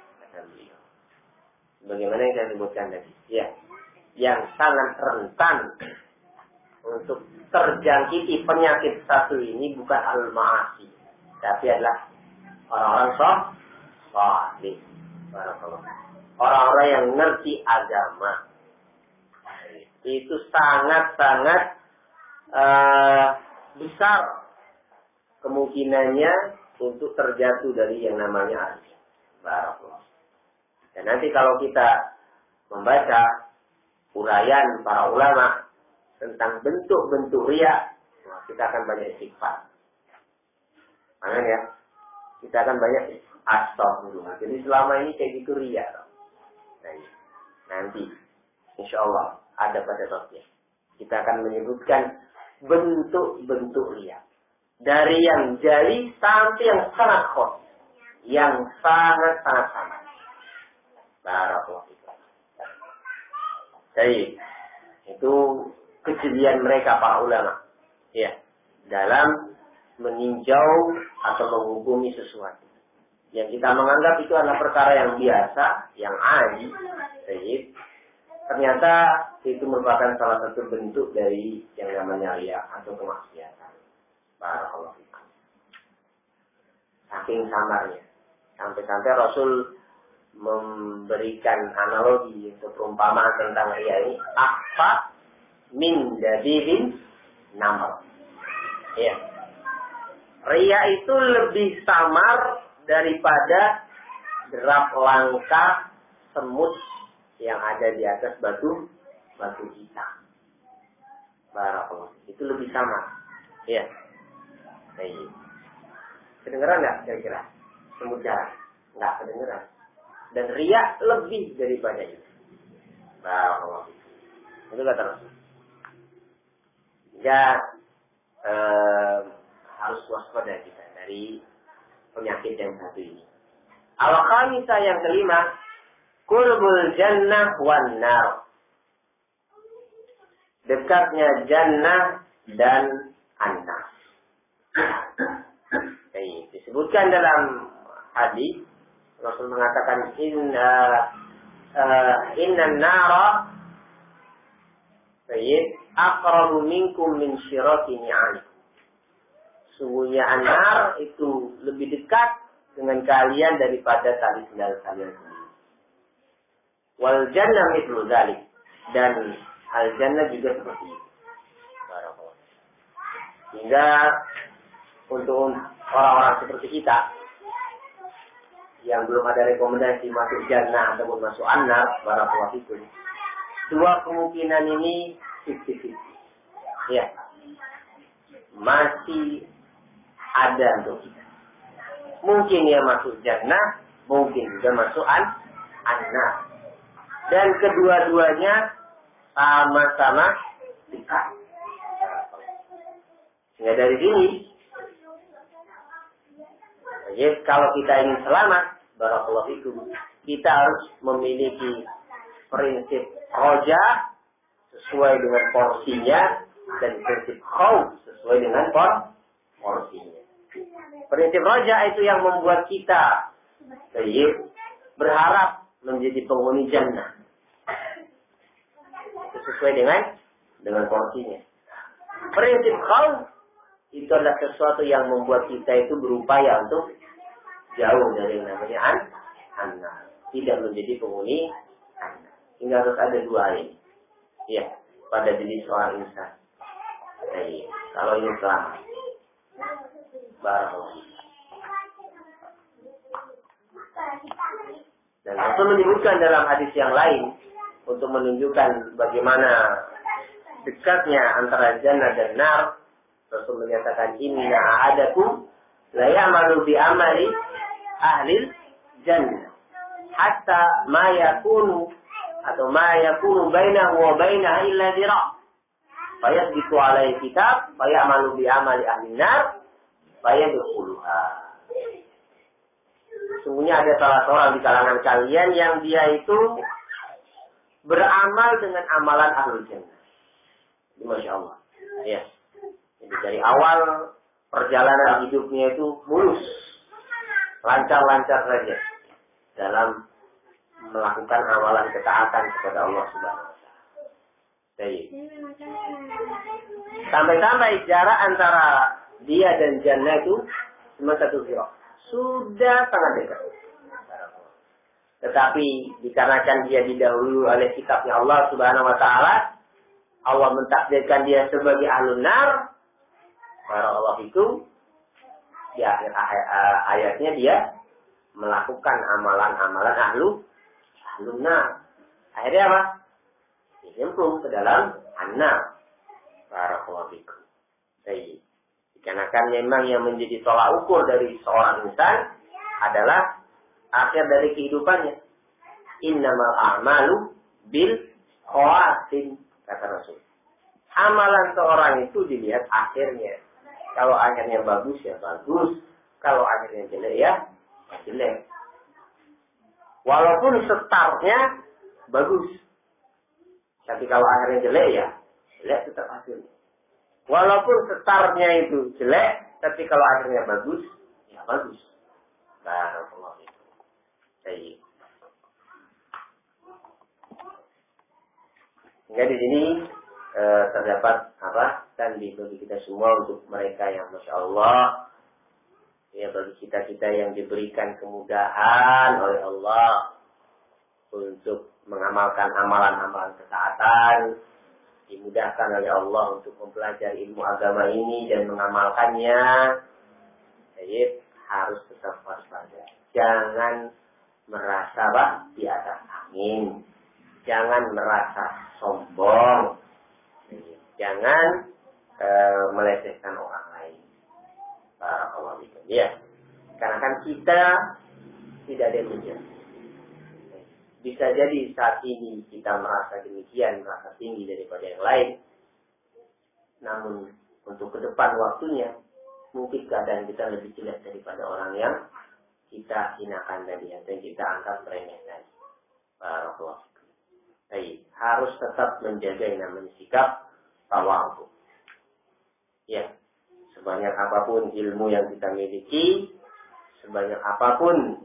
Bagaimana yang saya sebutkan tadi? Ya, yang sangat rentan untuk terjangkiti penyakit satu ini bukan al-ma'asi, tapi adalah orang-orang saleh. Orang-orang yang ngerti agama. Itu sangat-sangat uh, besar kemungkinannya untuk terjatuh dari yang namanya ari. Barakallahu. Dan nanti kalau kita membaca uraian para ulama tentang bentuk-bentuk riya, kita akan banyak istighfar. Makanya ya, kita akan banyak astagfirullah. Jadi selama ini kayak gitu ria. Nah, nanti insya Allah ada pada waktunya kita akan menyebutkan bentuk-bentuk ria. Dari yang jali sampai yang sangat khos. Yang sangat-sangat sama. Barakallahu fikum. Jadi, itu kejelian mereka para ulama. Ya, dalam meninjau atau menghukumi sesuatu. Yang kita menganggap itu adalah perkara yang biasa, yang adi. Jadi, ternyata itu merupakan salah satu bentuk dari yang namanya ria atau kemaksiatan. Barakallahu fikum. Saking samarnya. Sampai-sampai Rasul memberikan analogi atau perumpamaan tentang ria ini. Akfa min dabibin namar. Ya. Ria itu lebih samar daripada derap langka semut yang ada di atas batu batu hitam. Barakallahu. Itu lebih samar. Ya. Baik. Kedengeran nggak kira-kira? Semut jalan. Nggak kedengeran. Dan ria lebih daripada itu. Barakallahu. Itu kata Rasul. Ya, eh, harus waspada kita dari penyakit yang satu ini. Al-khamisah yang kelima, qurbul jannah wan nar. Dekatnya jannah dan an-nar. Ini disebutkan dalam hadis Rasul mengatakan inna uh, inna nara sayyid aqrabu minkum min syirati ni'alikum. Sungguhnya an-nar itu lebih dekat dengan kalian daripada tali sendal kalian sendiri. Wal jannah mithlu dzalik, dan al jannah juga seperti itu. Hingga untuk orang-orang seperti kita yang belum ada rekomendasi masuk jannah ataupun masuk an-nar, barakallahu fikum. Dua kemungkinan ini fifty fifty. Ya. Masih ada untuk kita. Mungkin dia masuk jannah, mungkin juga masuk an an-nar. Dan kedua-duanya sama-sama dekat. Sehingga dari sini, jadi kalau kita ingin selamat, barakallahu fikum, kita harus memiliki prinsip roja sesuai dengan porsinya dan prinsip khauf sesuai dengan por porsinya. Prinsip roja itu yang membuat kita jadi, berharap menjadi penghuni jannah. Itu sesuai dengan dengan porsinya. Prinsip khauf itu adalah sesuatu yang membuat kita itu berupaya untuk jauh dari yang namanya an-nar. Tidak menjadi penghuni an-nar. Hingga harus ada dua ini. Ya, pada diri seorang insan. Jadi, kalau ini selamat. Barakallahu. Dan Rasul menyebutkan dalam hadis yang lain untuk menunjukkan bagaimana dekatnya antara jannah dan nar. Rasul menyatakan inna ahadakum la ya'malu bi amali ahli jannah hatta ma yakunu atau ma yakunu bainahu wa bainaha illa dhira'. Fayasbiqu alaihi kitab fayamalu bi amali ahli nar fayadkhuluha. Sungguhnya ada salah seorang di kalangan kalian yang dia itu beramal dengan amalan ahli jannah. Masya Allah. Ya. Jadi dari awal perjalanan hidupnya itu mulus, lancar-lancar saja dalam melakukan amalan ketaatan kepada Allah Subhanahu wa taala. Jadi sampai-sampai jarak antara dia dan jannah itu cuma satu zirah. Sudah sangat dekat. Tetapi dikarenakan dia didahului oleh kitabnya Allah Subhanahu wa taala, Allah mentakdirkan dia sebagai ahlun nar. Barakallahu fikum. Di akhir ayatnya dia melakukan amalan-amalan ahlu ahlun nar. Akhirnya apa? Dihimpun ke dalam an-nar. Barakallahu fikum. Baik. Karena kan memang yang menjadi tolak ukur dari seorang insan adalah akhir dari kehidupannya. Innamal a'malu bil khawatim, kata Rasul. Amalan seorang itu dilihat akhirnya. Kalau akhirnya bagus ya bagus. Kalau akhirnya jelek ya jelek. Walaupun startnya bagus. Tapi kalau akhirnya jelek ya jelek tetap hasilnya. Walaupun startnya itu jelek. Tapi kalau akhirnya bagus ya bagus. Barakallahu fikum. Baik. Sehingga di sini e, terdapat apa? Tanda bagi kita semua untuk mereka yang masya Allah, ya bagi kita-kita yang diberikan kemudahan oleh Allah untuk mengamalkan amalan-amalan ketaatan, dimudahkan oleh Allah untuk mempelajari ilmu agama ini dan mengamalkannya. Jadi harus tetap waspada. Jangan merasa bah, di atas angin. Jangan merasa sombong. Jangan e, melecehkan orang lain. Barakallahu fikum. Ya. Karena kan kita tidak ada yang menjadi. Bisa jadi saat ini kita merasa demikian, merasa tinggi daripada yang lain. Namun untuk ke depan waktunya, mungkin keadaan kita lebih jelek daripada orang yang kita hinakan tadi atau yang kita anggap remeh tadi. Barakallahu fikum. Baik, harus tetap menjaga yang namanya sikap tawadhu. Ya, sebanyak apapun ilmu yang kita miliki, sebanyak apapun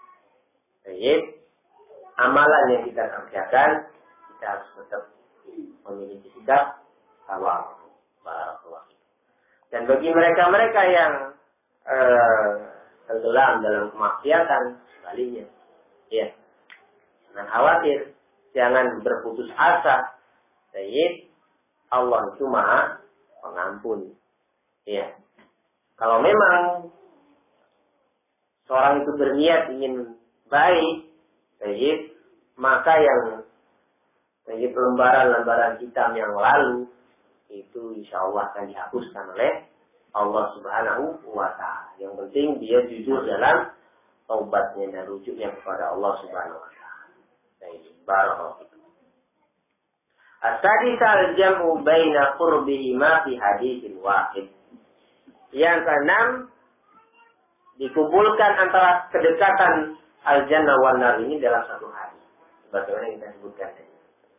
baik, amalan yang kita kerjakan, kita harus tetap memiliki sikap tawadhu. Barakallahu. Dan bagi mereka-mereka yang eh, tenggelam dalam kemaksiatan, sebaliknya, ya, jangan khawatir. Jangan berputus asa. Baik, Allah itu Maha Pengampun. Ya. Kalau memang seorang itu berniat ingin baik, baik, maka yang baik lembaran-lembaran hitam yang lalu itu insya Allah akan dihapuskan oleh Allah Subhanahu wa Ta'ala. Yang penting dia jujur dalam taubatnya dan rujuknya kepada Allah Subhanahu wa Ta'ala. Barakallahu fikum. As-sadis al-jam'u baina qurbihima fi haditsin wahid. Yang keenam, dikumpulkan antara kedekatan al-jannah wal nar ini dalam satu hadis. Sebagaimana kita sebutkan tadi.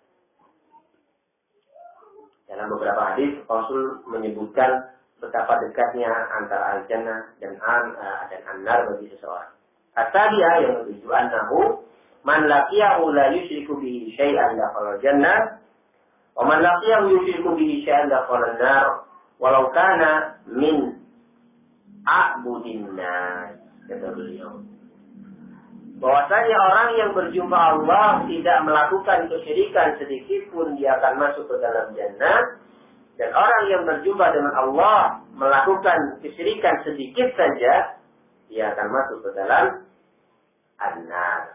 Dalam beberapa hadis Rasul menyebutkan betapa dekatnya antara al-jannah dan an dan an-nar bagi seseorang. As-sabi'ah yang ketujuh, annahu man laqiyahu la yusyriku bihi syai'an dakhala jannah wa man laqiyahu yusyriku bihi syai'an dakhala nar walau kana min a'budin nas. Kata beliau, bahwasanya orang yang berjumpa Allah tidak melakukan kesyirikan sedikit pun dia akan masuk ke dalam jannah, dan orang yang berjumpa dengan Allah melakukan kesyirikan sedikit saja dia akan masuk ke dalam an-nar.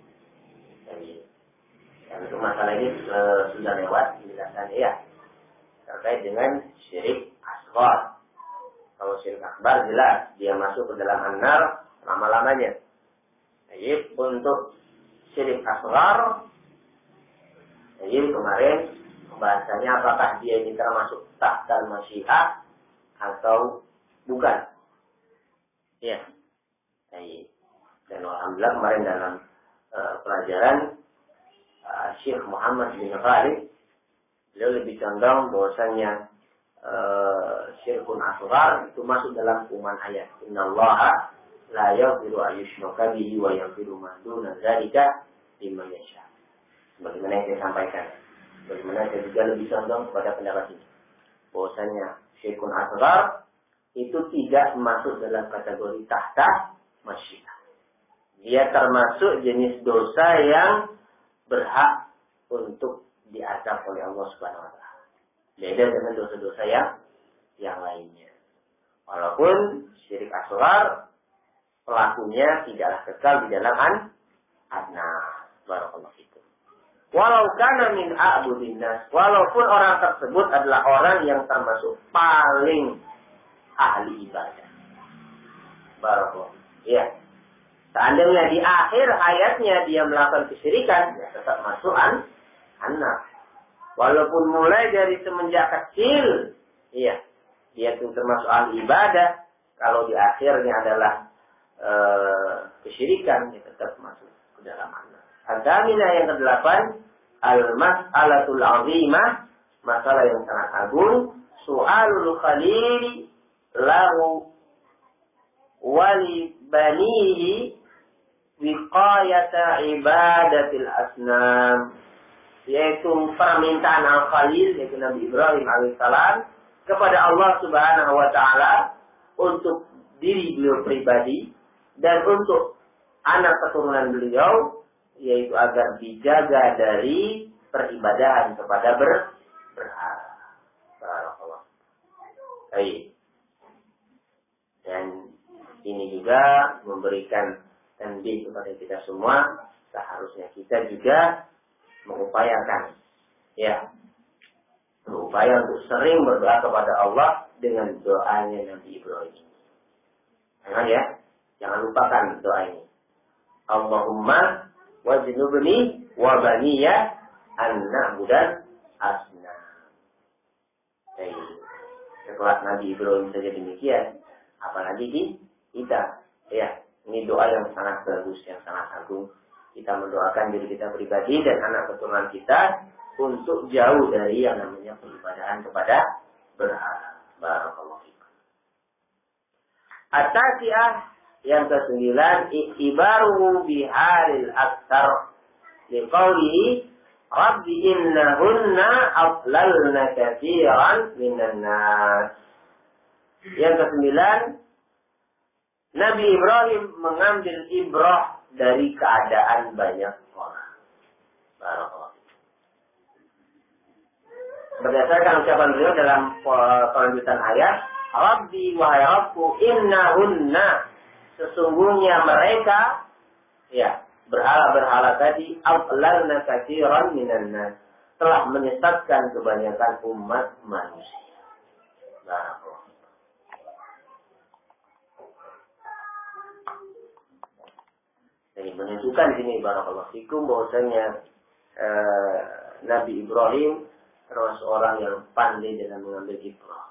Dan untuk masalah ini uh, sudah lewat penjelasannya ya, terkait dengan syirik asghar. Kalau syirik akbar jelas dia masuk ke dalam an-nar lama-lamanya. Jadi untuk syirik asghar, jadi kemarin pembahasannya apakah dia ini termasuk tahta masyiah atau bukan. Ya. Jadi, dan alhamdulillah kemarin dalam uh, pelajaran Uh, Syekh Muhammad bin Khalid, beliau lebih condong bahwasanya uh, syirkun asghar itu masuk dalam umuman ayat. Innallaha la yaghfiru an yushraka bihi wa yaghfiru ma duna dzalika liman yasha. Sebagaimana yang saya sampaikan. Bagaimana saya juga lebih condong kepada pendapat ini. Bahwasanya syirkun asghar itu tidak masuk dalam kategori tahta masyiah. Dia termasuk jenis dosa yang berhak untuk diazab oleh Allah Subhanahu wa Ta'ala. Beda dengan dosa-dosa yang yang lainnya. Walaupun syirik asghar pelakunya tidaklah kekal di dalam an-nar. Barakallahu fikum. Walau kana min a'budin nas, walaupun orang tersebut adalah orang yang termasuk paling ahli ibadah. Barakallahu. Ya. Seandainya di akhir hayatnya dia melakukan kesyirikan, ya tetap masuk an anak. Walaupun mulai dari semenjak kecil, iya, dia itu termasuk ahli ibadah. Kalau di akhirnya adalah e, kesyirikan, dia tetap masuk ke dalam anak. Hadamina yang kedelapan, al-mas'alatul azimah, masalah yang sangat agung, su'alul khalili lahu wali banihi wiqayata ibadatil asnam, yaitu permintaan Al-Khalil, yaitu Nabi Ibrahim alaihissalam kepada Allah Subhanahu wa taala untuk diri beliau pribadi dan untuk anak keturunan beliau, yaitu agar dijaga dari peribadahan kepada ber berhala. Barakallah. Baik. Dan ini juga memberikan tanbih kepada kita semua, seharusnya kita juga mengupayakan, ya, berupaya untuk sering berdoa kepada Allah dengan doanya Nabi Ibrahim. Jangan ya, jangan lupakan doa ini. Allahumma wajnubni wa baniya an na'budan asnam. Jadi, setelah Nabi Ibrahim saja demikian, apalagi kita, ya. Ini doa yang sangat bagus, yang sangat agung. Kita mendoakan diri kita pribadi dan anak keturunan kita untuk jauh dari yang namanya peribadahan kepada berhala. Barakallahu fikum. At-tasi'ah yang kesembilan, iktibaruhu bihalil aktsar liqaulihi rabbi innahunna adlalna katsiran minan nas. Yang kesembilan, Nabi Ibrahim mengambil ibrah dari keadaan banyak orang. Barakallahu. Berdasarkan ucapan beliau dalam kelanjutan ayat, Rabbi wahai Rabbku innahunna, sesungguhnya mereka, ya, berhala-berhala tadi, adlalna katsiran minan nas, telah menyesatkan kebanyakan umat manusia. Barakallahu. Ini menunjukkan sini barakallahu fikum bahwasanya eh, Nabi Ibrahim terus orang yang pandai dalam mengambil ibrah.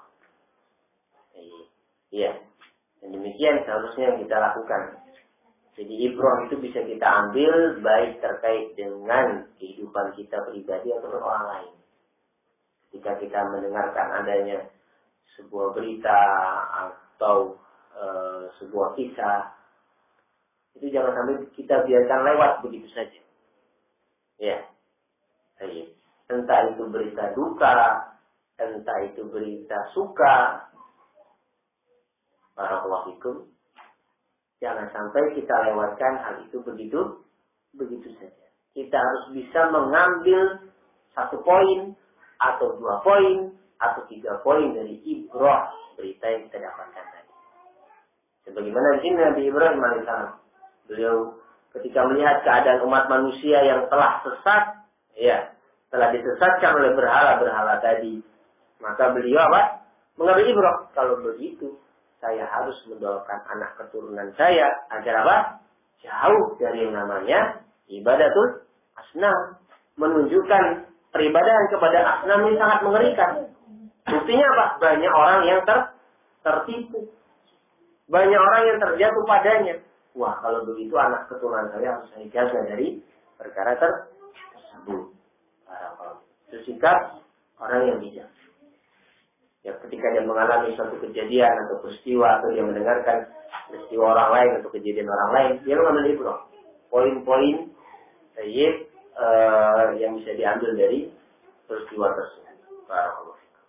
Iya. Dan demikian seharusnya yang kita lakukan. Jadi ibrah itu bisa kita ambil baik terkait dengan kehidupan kita pribadi atau orang lain. Ketika kita mendengarkan adanya sebuah berita atau eh, sebuah kisah, itu jangan sampai kita biarkan lewat begitu saja. Ya. Entah itu berita duka, entah itu berita suka. Barakallahu fikum. Jangan sampai kita lewatkan hal itu begitu begitu saja. Kita harus bisa mengambil satu poin atau dua poin atau tiga poin dari ibrah berita yang kita dapatkan tadi. Sebagaimana di sini Nabi Ibrahim alaihissalam, beliau ketika melihat keadaan umat manusia yang telah sesat, ya, telah disesatkan oleh berhala-berhala tadi, maka beliau apa? Mengambil ibrah. Kalau begitu, saya harus mendoakan anak keturunan saya agar apa? Jauh dari yang namanya ibadatul asnam. Menunjukkan peribadahan kepada asnam ini sangat mengerikan. Buktinya apa? Banyak orang yang ter tertipu. Banyak orang yang terjatuh padanya. Wah, kalau begitu anak keturunan saya harus saya jaga dari perkara tersebut. Itu sikap orang yang bijak. Ya, ketika dia mengalami suatu kejadian atau peristiwa atau dia mendengarkan peristiwa orang lain atau kejadian orang lain, dia mengambil ibrah. Poin-poin sayyid uh, yang bisa diambil dari peristiwa tersebut. Barakallahu fikum.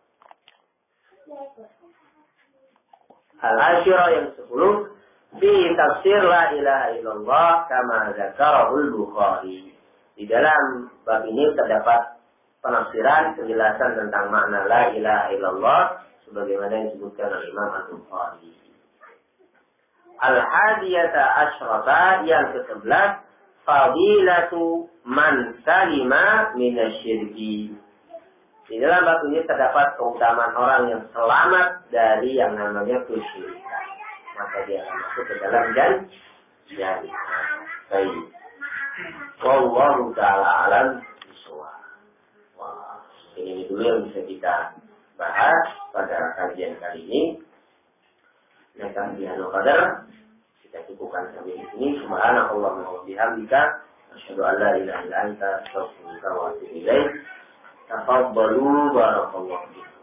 Al-Asyirah yang sepuluh, fi tafsir la ilaha illallah kama zakarahul Bukhari. Di dalam bab ini terdapat penafsiran, penjelasan tentang makna la ilaha illallah sebagaimana yang disebutkan oleh Imam Al-Bukhari. Al-Hadiyata Asyrata yang kesebelas, fadilatu man salima minasyirki, Di dalam bab ini terdapat keutamaan orang yang selamat dari yang namanya kesyirikan. Maka dia akan masuk ke dalam jan jannah. Baik. Wallahu ta'ala alam bishawab. Wah, ini dulu yang bisa kita bahas pada kajian kali ini. Nekat bihanu qadar. Kita cukupkan sampai di sini. Subhanakallahumma wa bihamdika asyhadu an la ilaha illa anta astaghfiruka wa atubu ilaik. Tafadhalu barakallahu fikum.